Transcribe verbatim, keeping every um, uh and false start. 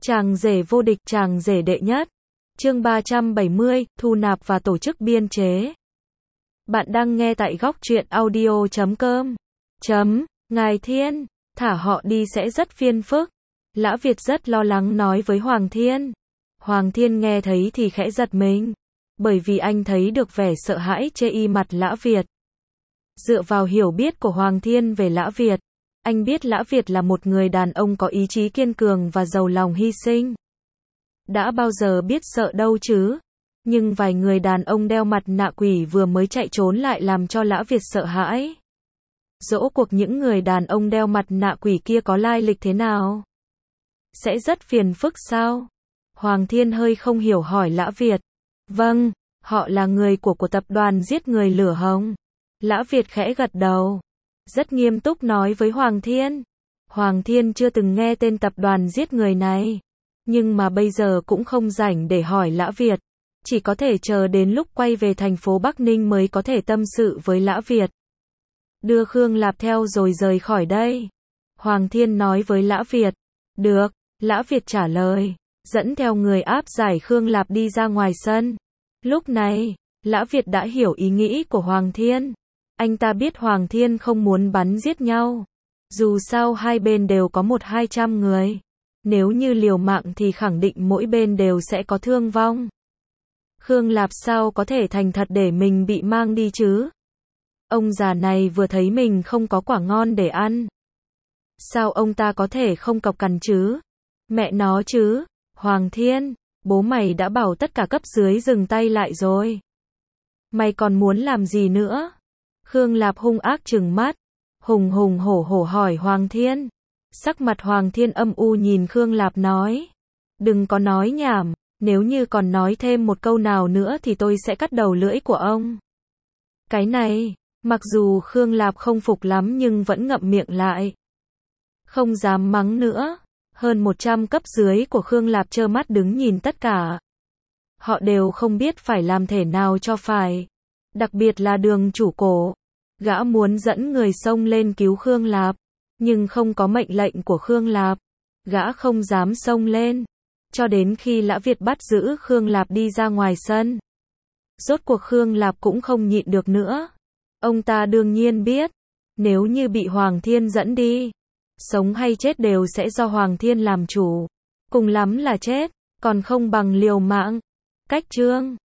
Chàng rể vô địch, chàng rể đệ nhất. Chương ba trăm bảy mươi, thu nạp và tổ chức biên chế. Bạn đang nghe tại góc truyện audio chấm com. Chấm, Ngài Thiên, thả họ đi sẽ rất phiền phức. Lã Việt rất lo lắng nói với Hoàng Thiên. Hoàng Thiên nghe thấy thì khẽ giật mình, bởi vì anh thấy được vẻ sợ hãi chê y mặt Lã Việt. Dựa vào hiểu biết của Hoàng Thiên về Lã Việt, anh biết Lã Việt là một người đàn ông có ý chí kiên cường và giàu lòng hy sinh. Đã bao giờ biết sợ đâu chứ? Nhưng vài người đàn ông đeo mặt nạ quỷ vừa mới chạy trốn lại làm cho Lã Việt sợ hãi. Dỗ cuộc những người đàn ông đeo mặt nạ quỷ kia có lai lịch thế nào? Sẽ rất phiền phức sao? Hoàng Thiên hơi không hiểu hỏi Lã Việt. Vâng, họ là người của của tập đoàn giết người lửa hồng. Lã Việt khẽ gật đầu, rất nghiêm túc nói với Hoàng Thiên. Hoàng Thiên chưa từng nghe tên tập đoàn giết người này, nhưng mà bây giờ cũng không rảnh để hỏi Lã Việt, chỉ có thể chờ đến lúc quay về thành phố Bắc Ninh mới có thể tâm sự với Lã Việt. Đưa Khương Lạp theo rồi rời khỏi đây. Hoàng Thiên nói với Lã Việt. Được, Lã Việt trả lời, dẫn theo người áp giải Khương Lạp đi ra ngoài sân. Lúc này, Lã Việt đã hiểu ý nghĩ của Hoàng Thiên. Anh ta biết Hoàng Thiên không muốn bắn giết nhau. Dù sao hai bên đều có một hai trăm người. Nếu như liều mạng thì khẳng định mỗi bên đều sẽ có thương vong. Khương Lạp sao có thể thành thật để mình bị mang đi chứ? Ông già này vừa thấy mình không có quả ngon để ăn. Sao ông ta có thể không cọc cằn chứ? Mẹ nó chứ, Hoàng Thiên, bố mày đã bảo tất cả cấp dưới dừng tay lại rồi. Mày còn muốn làm gì nữa? Khương Lạp hung ác trừng mắt, hùng hùng hổ hổ hỏi Hoàng Thiên. Sắc mặt Hoàng Thiên âm u nhìn Khương Lạp nói. Đừng có nói nhảm, nếu như còn nói thêm một câu nào nữa thì tôi sẽ cắt đầu lưỡi của ông. Cái này, mặc dù Khương Lạp không phục lắm nhưng vẫn ngậm miệng lại. Không dám mắng nữa. Hơn một trăm cấp dưới của Khương Lạp trơ mắt đứng nhìn tất cả. Họ đều không biết phải làm thế nào cho phải. Đặc biệt là Đường chủ cổ. Gã muốn dẫn người xông lên cứu Khương Lạp, nhưng không có mệnh lệnh của Khương Lạp. Gã không dám xông lên. Cho đến khi Lã Việt bắt giữ Khương Lạp đi ra ngoài sân. Rốt cuộc Khương Lạp cũng không nhịn được nữa. Ông ta đương nhiên biết, nếu như bị Hoàng Thiên dẫn đi, sống hay chết đều sẽ do Hoàng Thiên làm chủ. Cùng lắm là chết, còn không bằng liều mạng. Cách chương